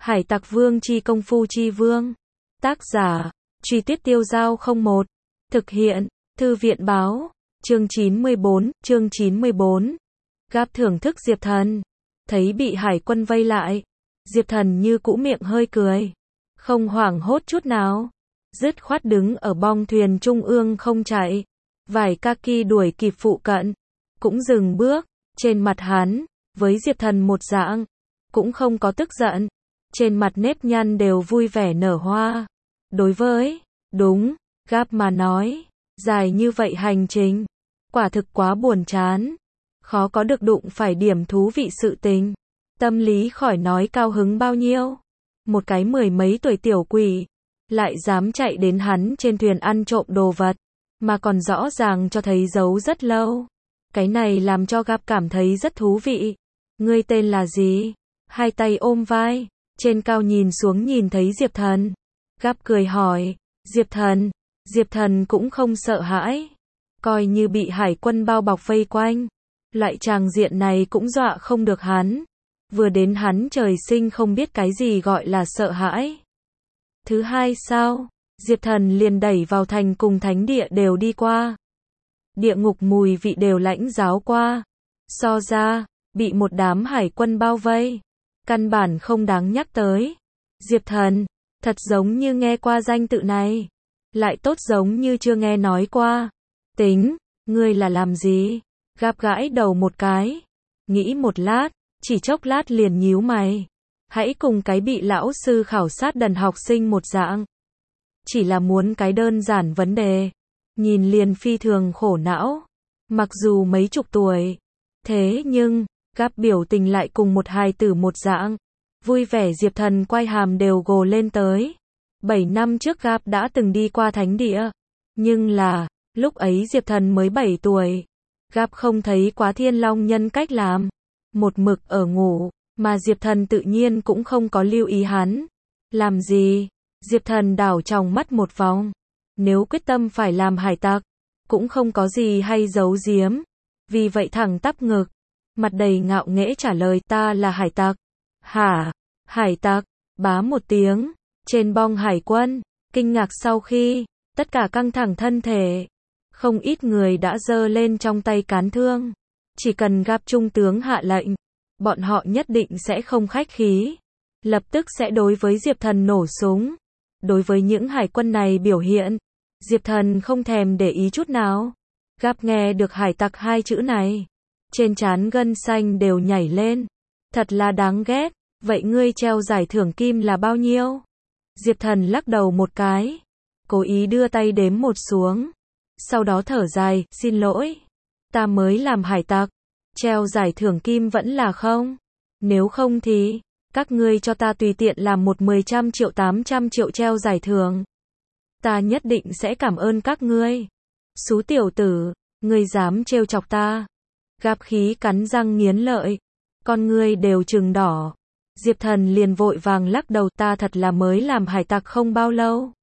Hải Tặc Vương chi công phu chi vương. Tác giả, Truy Tuyết Tiêu Dao 01. Thực hiện, Thư viện báo. Chương 94. Gáp thưởng thức Diệp Thần. Thấy bị hải quân vây lại, Diệp Thần như cũ miệng hơi cười, không hoảng hốt chút nào, dứt khoát đứng ở bong thuyền trung ương không chạy. Vài kaki đuổi kịp phụ cận, cũng dừng bước. Trên mặt hắn, với Diệp Thần một dạng, cũng không có tức giận, trên mặt nếp nhăn đều vui vẻ nở hoa. Đối với, đúng, Gáp mà nói, dài như vậy hành trình, quả thực quá buồn chán, khó có được đụng phải điểm thú vị sự tình. Tâm lý khỏi nói cao hứng bao nhiêu. Một cái 10 mấy tuổi tiểu quỷ, lại dám chạy đến hắn trên thuyền ăn trộm đồ vật, mà còn rõ ràng cho thấy giấu rất lâu. Cái này làm cho Gáp cảm thấy rất thú vị. Ngươi tên là gì? Hai tay ôm vai, trên cao nhìn xuống nhìn thấy Diệp Thần. Gáp cười hỏi, Diệp Thần. Diệp Thần cũng không sợ hãi, coi như bị hải quân bao bọc vây quanh, loại tràng diện này cũng dọa không được hắn. Vừa đến hắn trời sinh không biết cái gì gọi là sợ hãi. Thứ hai sao? Diệp Thần liền đẩy vào thành cùng thánh địa đều đi qua. Địa ngục mùi vị đều lãnh giáo qua. So ra, bị một đám hải quân bao vây, căn bản không đáng nhắc tới. Diệp Thần, thật giống như nghe qua danh tự này, lại tốt giống như chưa nghe nói qua. Tính, ngươi là làm gì? Gáp gãi đầu một cái, nghĩ một lát, chỉ chốc lát liền nhíu mày. Hãy cùng cái bị lão sư khảo sát đần học sinh một dạng. Chỉ là muốn cái đơn giản vấn đề, nhìn liền phi thường khổ não. Mặc dù mấy chục tuổi, thế nhưng, Gáp biểu tình lại cùng một hài tử một dạng. Vui vẻ Diệp Thần quay hàm đều gồ lên tới. 7 năm trước Gáp đã từng đi qua thánh địa. Nhưng là, lúc ấy Diệp Thần mới 7 tuổi. Gáp không thấy quá Thiên Long nhân cách làm. Một mực ở ngủ, mà Diệp Thần tự nhiên cũng không có lưu ý hắn. Làm gì? Diệp Thần đảo tròng mắt một vòng. Nếu quyết tâm phải làm hải tặc, cũng không có gì hay giấu giếm. Vì vậy thẳng tắp ngực, mặt đầy ngạo nghễ trả lời, ta là hải tặc. Hả? Hải tặc? Bá một tiếng, trên bong hải quân, kinh ngạc sau khi, tất cả căng thẳng thân thể. Không ít người đã giơ lên trong tay cán thương. Chỉ cần Gáp trung tướng hạ lệnh, bọn họ nhất định sẽ không khách khí. Lập tức sẽ đối với Diệp Thần nổ súng. Đối với những hải quân này biểu hiện, Diệp Thần không thèm để ý chút nào. Gáp nghe được hải tặc hai chữ này, trên trán gân xanh đều nhảy lên. Thật là đáng ghét. Vậy ngươi treo giải thưởng kim là bao nhiêu? Diệp Thần lắc đầu một cái, cố ý đưa tay đếm một xuống. Sau đó thở dài, xin lỗi. Ta mới làm hải tặc. Treo giải thưởng kim vẫn là không. Nếu không thì, các ngươi cho ta tùy tiện làm một 10 triệu 800 triệu treo giải thưởng. Ta nhất định sẽ cảm ơn các ngươi. Xú tiểu tử, ngươi dám trêu chọc ta. Gáp khí cắn răng nghiến lợi, con ngươi đều trừng đỏ. Diệp Thần liền vội vàng lắc đầu, ta thật là mới làm hải tặc không bao lâu.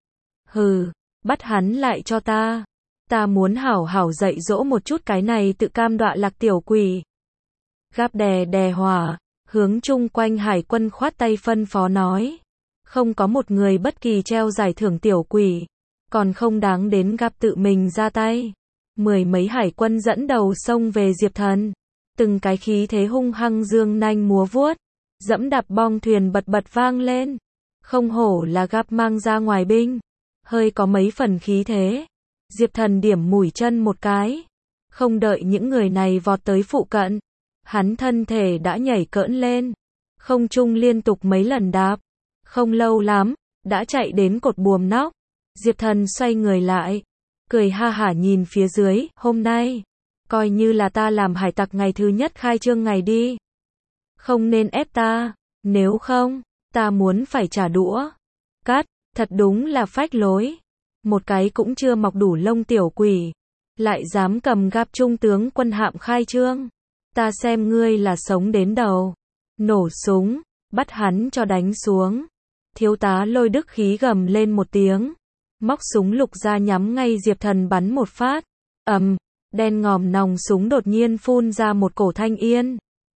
Hừ, bắt hắn lại cho ta. Ta muốn hảo hảo dạy dỗ một chút cái này tự cam đọa lạc tiểu quỷ. Gáp đè đè hỏa, hướng chung quanh hải quân khoát tay phân phó nói. Không có một người bất kỳ treo giải thưởng tiểu quỷ, còn không đáng đến Gáp tự mình ra tay. 10 mấy hải quân dẫn đầu xông về Diệp Thần. Từng cái khí thế hung hăng dương nanh múa vuốt, dẫm đạp bong thuyền bật bật vang lên. Không hổ là Gáp mang ra ngoài binh, hơi có mấy phần khí thế. Diệp Thần điểm mũi chân một cái, không đợi những người này vọt tới phụ cận, hắn thân thể đã nhảy cỡn lên, không trung liên tục mấy lần đạp. Không lâu lắm, đã chạy đến cột buồm nóc. Diệp Thần xoay người lại, cười ha hả nhìn phía dưới, hôm nay, coi như là ta làm hải tặc ngày thứ nhất khai trương ngày đi. Không nên ép ta, nếu không, ta muốn phải trả đũa. Cắt, thật đúng là phách lối. Một cái cũng chưa mọc đủ lông tiểu quỷ, lại dám cầm Gáp trung tướng quân hạm khai trương. Ta xem ngươi là sống đến đầu. Nổ súng, bắt hắn cho đánh xuống. Thiếu tá Lôi Đức khí gầm lên một tiếng, móc súng lục ra nhắm ngay Diệp Thần bắn một phát. Đen ngòm nòng súng đột nhiên phun ra một cổ thanh yên.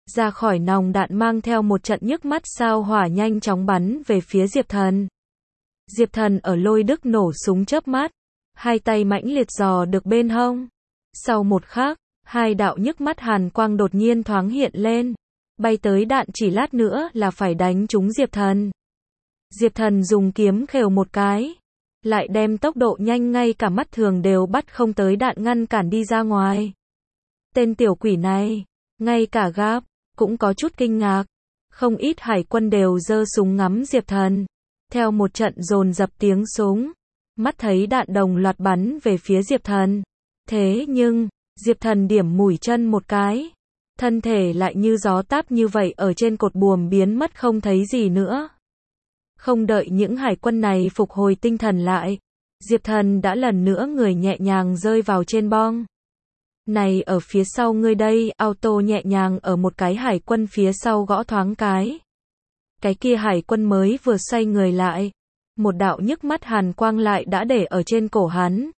ra khỏi nòng đạn mang theo một trận nhức mắt sao hỏa nhanh chóng bắn về phía Diệp Thần. Diệp Thần ở lôi đức nổ súng chớp mắt, hai tay mãnh liệt giò được bên hông. Sau một khắc, hai đạo nhức mắt hàn quang đột nhiên thoáng hiện lên, bay tới đạn chỉ lát nữa là phải đánh trúng Diệp Thần. Diệp Thần dùng kiếm khều một cái, lại đem tốc độ nhanh ngay cả mắt thường đều bắt không tới đạn ngăn cản đi ra ngoài. Tên tiểu quỷ này, ngay cả Gap cũng có chút kinh ngạc. Không ít hải quân đều giơ súng ngắm Diệp Thần. Theo một trận dồn dập tiếng súng, mắt thấy đạn đồng loạt bắn về phía Diệp Thần. Thế nhưng, Diệp Thần điểm mũi chân một cái, thân thể lại như gió táp như vậy ở trên cột buồm biến mất không thấy gì nữa. Không đợi những hải quân này phục hồi tinh thần lại, Diệp Thần đã lần nữa người nhẹ nhàng rơi vào trên bong. Này ở phía sau ngươi đây, auto nhẹ nhàng ở một cái hải quân phía sau gõ thoáng cái. Cái kia hải quân mới vừa xoay người lại, một đạo nhức mắt hàn quang lại đã để ở trên cổ hắn.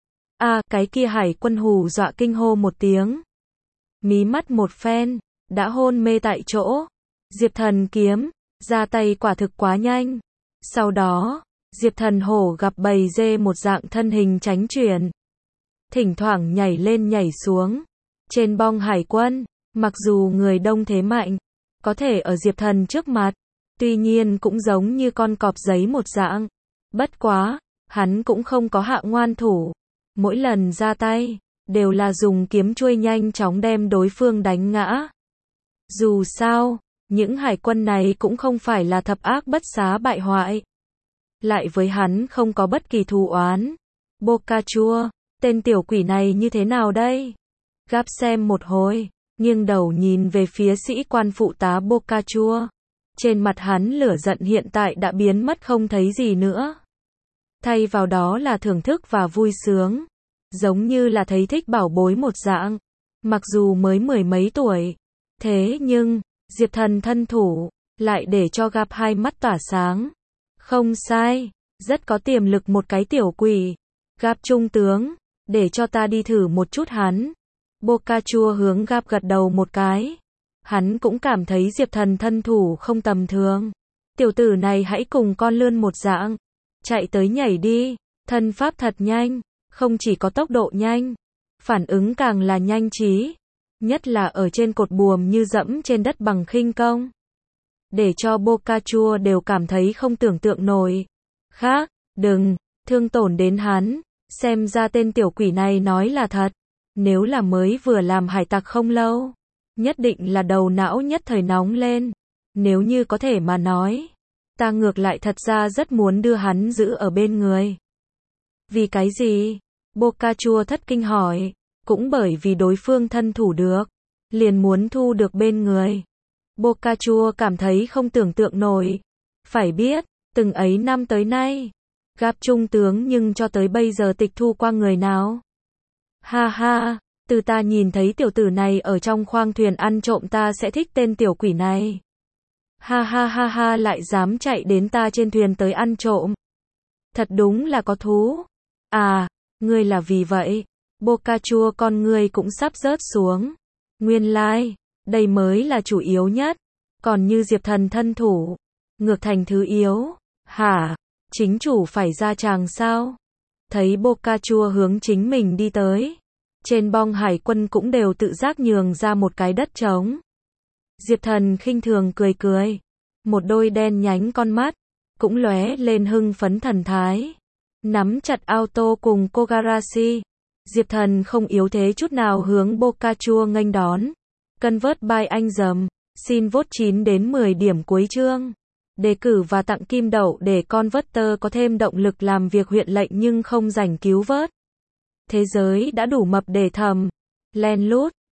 Cái kia hải quân hù dọa kinh hô một tiếng. Mí mắt một phen, đã hôn mê tại chỗ. Diệp Thần kiếm, ra tay quả thực quá nhanh. Sau đó, Diệp Thần hổ gặp bầy dê một dạng thân hình tránh chuyển. Thỉnh thoảng nhảy lên nhảy xuống. Trên bong hải quân, mặc dù người đông thế mạnh, có thể ở Diệp Thần trước mặt, tuy nhiên cũng giống như con cọp giấy một dạng. Bất quá, hắn cũng không có hạ ngoan thủ. Mỗi lần ra tay, đều là dùng kiếm chuôi nhanh chóng đem đối phương đánh ngã. Dù sao, những hải quân này cũng không phải là thập ác bất xá bại hoại. Lại với hắn không có bất kỳ thù oán. Boccaccio, tên tiểu quỷ này như thế nào đây? Gap xem một hồi, nghiêng đầu nhìn về phía sĩ quan phụ tá Boccaccio. Trên mặt hắn lửa giận hiện tại đã biến mất không thấy gì nữa. Thay vào đó là thưởng thức và vui sướng. Giống như là thấy thích bảo bối một dạng. Mặc dù mới mười mấy tuổi. Thế nhưng, Diệp Thần thân thủ, lại để cho Gap hai mắt tỏa sáng. Không sai, rất có tiềm lực một cái tiểu quỷ. Gap trung tướng, để cho ta đi thử một chút hắn. Boccaccio hướng Gap gật đầu một cái. Hắn cũng cảm thấy Diệp Thần thân thủ không tầm thường. Tiểu tử này hãy cùng con lươn một dạng. Chạy tới nhảy đi, thân pháp thật nhanh, không chỉ có tốc độ nhanh, phản ứng càng là nhanh trí. Nhất là ở trên cột buồm như dẫm trên đất bằng khinh công. Để cho Boccaccio đều cảm thấy không tưởng tượng nổi. Khác, đừng, thương tổn đến hắn, xem ra tên tiểu quỷ này nói là thật. Nếu là mới vừa làm hải tặc không lâu, nhất định là đầu não nhất thời nóng lên. Nếu như có thể mà nói, ta ngược lại thật ra rất muốn đưa hắn giữ ở bên người. Vì cái gì? Boccaccio thất kinh hỏi. Cũng bởi vì đối phương thân thủ được, liền muốn thu được bên người. Boccaccio cảm thấy không tưởng tượng nổi. Phải biết, từng ấy năm tới nay, Gap trung tướng nhưng cho tới bây giờ tịch thu qua người nào. Ha ha, từ ta nhìn thấy tiểu tử này ở trong khoang thuyền ăn trộm ta sẽ thích tên tiểu quỷ này. Ha ha ha ha, lại dám chạy đến ta trên thuyền tới ăn trộm. Thật đúng là có thú. Ngươi là vì vậy. Boccaccio con ngươi cũng sắp rớt xuống. Nguyên lai, đây mới là chủ yếu nhất. Còn như Diệp Thần thân thủ, ngược thành thứ yếu. Hả? Chính chủ phải ra tràng sao? Thấy Boccaccio hướng chính mình đi tới. Trên bong hải quân cũng đều tự giác nhường ra một cái đất trống. Diệp Thần khinh thường cười cười. Một đôi đen nhánh con mắt, cũng lóe lên hưng phấn thần thái. Nắm chặt auto cùng Kogarashi. Diệp Thần không yếu thế chút nào hướng Boccaccio nghênh đón. Convert by anh dầm. Xin vote 9 đến 10 điểm cuối chương. Đề cử và tặng kim đậu để Converter có thêm động lực làm việc huyện lệnh nhưng không rảnh cứu vớt. Thế giới đã đủ mập để thầm. Len lút.